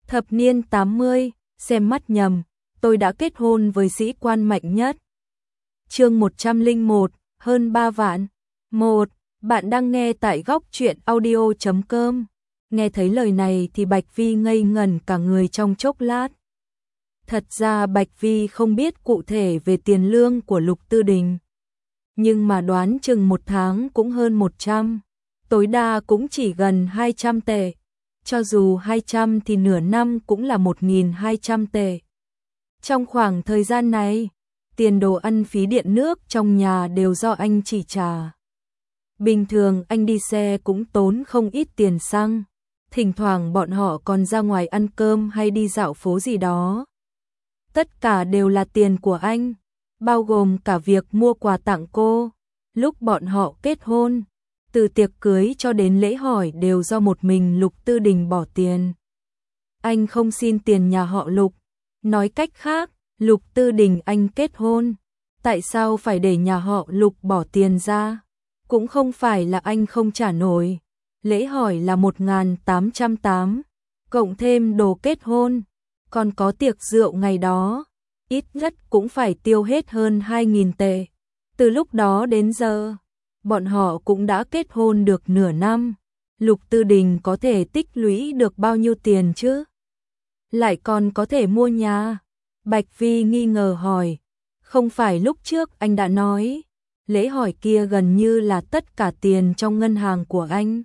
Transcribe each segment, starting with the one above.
Thập niên 80, xem mắt nhầm, tôi đã kết hôn với sĩ quan mạnh nhất. Chương 101, hơn 3 vạn. 1. Bạn đang nghe tại góc truyện audio.com. Nghe thấy lời này thì Bạch Vi ngây ngẩn cả người trong chốc lát. Thật ra Bạch Vi không biết cụ thể về tiền lương của Lục Tư Đình. Nhưng mà đoán chừng một tháng cũng hơn 100, tối đa cũng chỉ gần 200 tệ. Cho dù 200 thì nửa năm cũng là 1.200 tệ. Trong khoảng thời gian này, tiền đồ ăn phí điện nước trong nhà đều do anh chỉ trả. Bình thường anh đi xe cũng tốn không ít tiền xăng, thỉnh thoảng bọn họ còn ra ngoài ăn cơm hay đi dạo phố gì đó. Tất cả đều là tiền của anh, bao gồm cả việc mua quà tặng cô. Lúc bọn họ kết hôn, từ tiệc cưới cho đến lễ hỏi đều do một mình Lục Tư Đình bỏ tiền. Anh không xin tiền nhà họ Lục. Nói cách khác, Lục Tư Đình anh kết hôn, tại sao phải để nhà họ Lục bỏ tiền ra? Cũng không phải là anh không trả nổi. Lễ hỏi là 1.880, cộng thêm đồ kết hôn, còn có tiệc rượu ngày đó, ít nhất cũng phải tiêu hết hơn 2.000 tệ. Từ lúc đó đến giờ, bọn họ cũng đã kết hôn được nửa năm. Lục Tư Đình có thể tích lũy được bao nhiêu tiền chứ? Lại còn có thể mua nhà. Bạch Vi nghi ngờ hỏi, không phải lúc trước anh đã nói, lễ hỏi kia gần như là tất cả tiền trong ngân hàng của anh.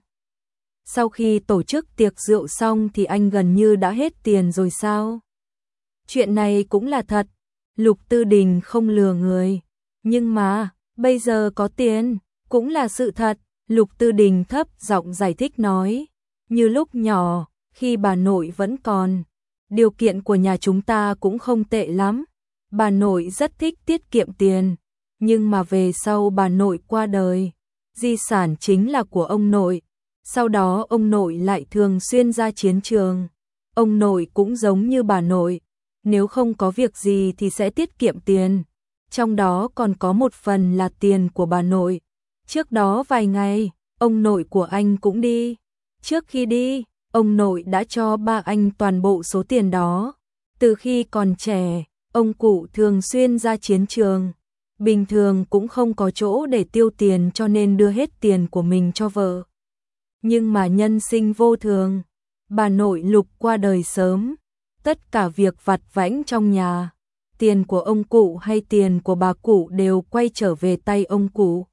Sau khi tổ chức tiệc rượu xong thì anh gần như đã hết tiền rồi sao? Chuyện này cũng là thật, Lục Tư Đình không lừa người, nhưng mà, bây giờ có tiền, cũng là sự thật. Lục Tư Đình thấp giọng giải thích nói, như lúc nhỏ, khi bà nội vẫn còn, điều kiện của nhà chúng ta cũng không tệ lắm. Bà nội rất thích tiết kiệm tiền, nhưng mà về sau bà nội qua đời, di sản chính là của ông nội. Sau đó ông nội lại thường xuyên ra chiến trường. Ông nội cũng giống như bà nội, nếu không có việc gì thì sẽ tiết kiệm tiền. Trong đó còn có một phần là tiền của bà nội. Trước đó vài ngày, ông nội của anh cũng đi. Trước khi đi, ông nội đã cho ba anh toàn bộ số tiền đó. Từ khi còn trẻ, ông cụ thường xuyên ra chiến trường. Bình thường cũng không có chỗ để tiêu tiền cho nên đưa hết tiền của mình cho vợ. Nhưng mà nhân sinh vô thường, bà nội Lục qua đời sớm. Tất cả việc vặt vãnh trong nhà, tiền của ông cụ hay tiền của bà cụ đều quay trở về tay ông cụ.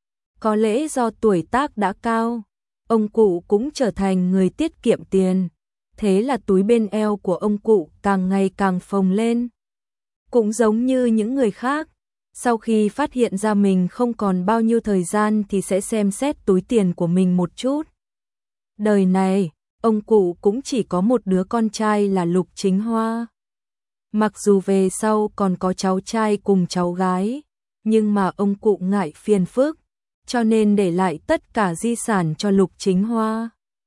Có lẽ do tuổi tác đã cao, ông cụ cũng trở thành người tiết kiệm tiền. Thế là túi bên eo của ông cụ càng ngày càng phồng lên. Cũng giống như những người khác, sau khi phát hiện ra mình không còn bao nhiêu thời gian thì sẽ xem xét túi tiền của mình một chút. Đời này, ông cụ cũng chỉ có một đứa con trai là Lục Chính Hoa. Mặc dù về sau còn có cháu trai cùng cháu gái, nhưng mà ông cụ ngại phiền phức, cho nên để lại tất cả di sản cho Lục Chính Hoa,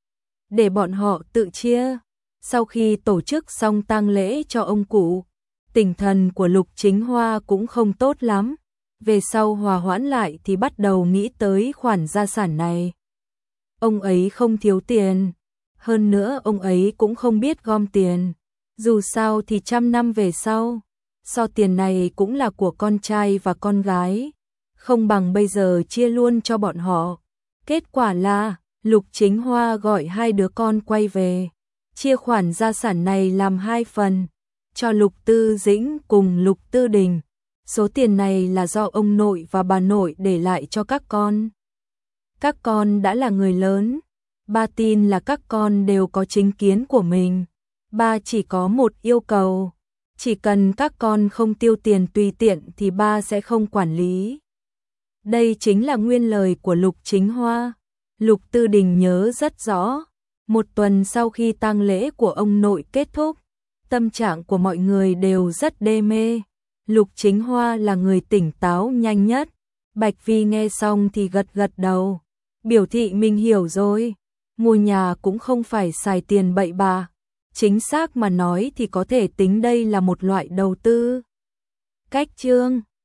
để bọn họ tự chia. Sau khi tổ chức xong tang lễ cho ông cụ, tinh thần của Lục Chính Hoa cũng không tốt lắm. Về sau hòa hoãn lại thì bắt đầu nghĩ tới khoản gia sản này. Ông ấy không thiếu tiền, hơn nữa ông ấy cũng không biết gom tiền. Dù sao thì 100 năm về sau, so tiền này cũng là của con trai và con gái, không bằng bây giờ chia luôn cho bọn họ. Kết quả là, Lục Chính Hoa gọi hai đứa con quay về, chia khoản gia sản này làm 2 phần, cho Lục Tư Dĩnh cùng Lục Tư Đình. Số tiền này là do ông nội và bà nội để lại cho các con. Các con đã là người lớn, ba tin là các con đều có chính kiến của mình. Ba chỉ có một yêu cầu, chỉ cần các con không tiêu tiền tùy tiện thì ba sẽ không quản lý. Đây chính là nguyên lời của Lục Chính Hoa. Lục Tư Đình nhớ rất rõ, một tuần sau khi tang lễ của ông nội kết thúc, tâm trạng của mọi người đều rất đê mê. Lục Chính Hoa là người tỉnh táo nhanh nhất. Bạch Vi nghe xong thì gật gật đầu, biểu thị mình hiểu rồi. Mua nhà cũng không phải xài tiền bậy bạ. Chính xác mà nói thì có thể tính đây là một loại đầu tư. Cách chương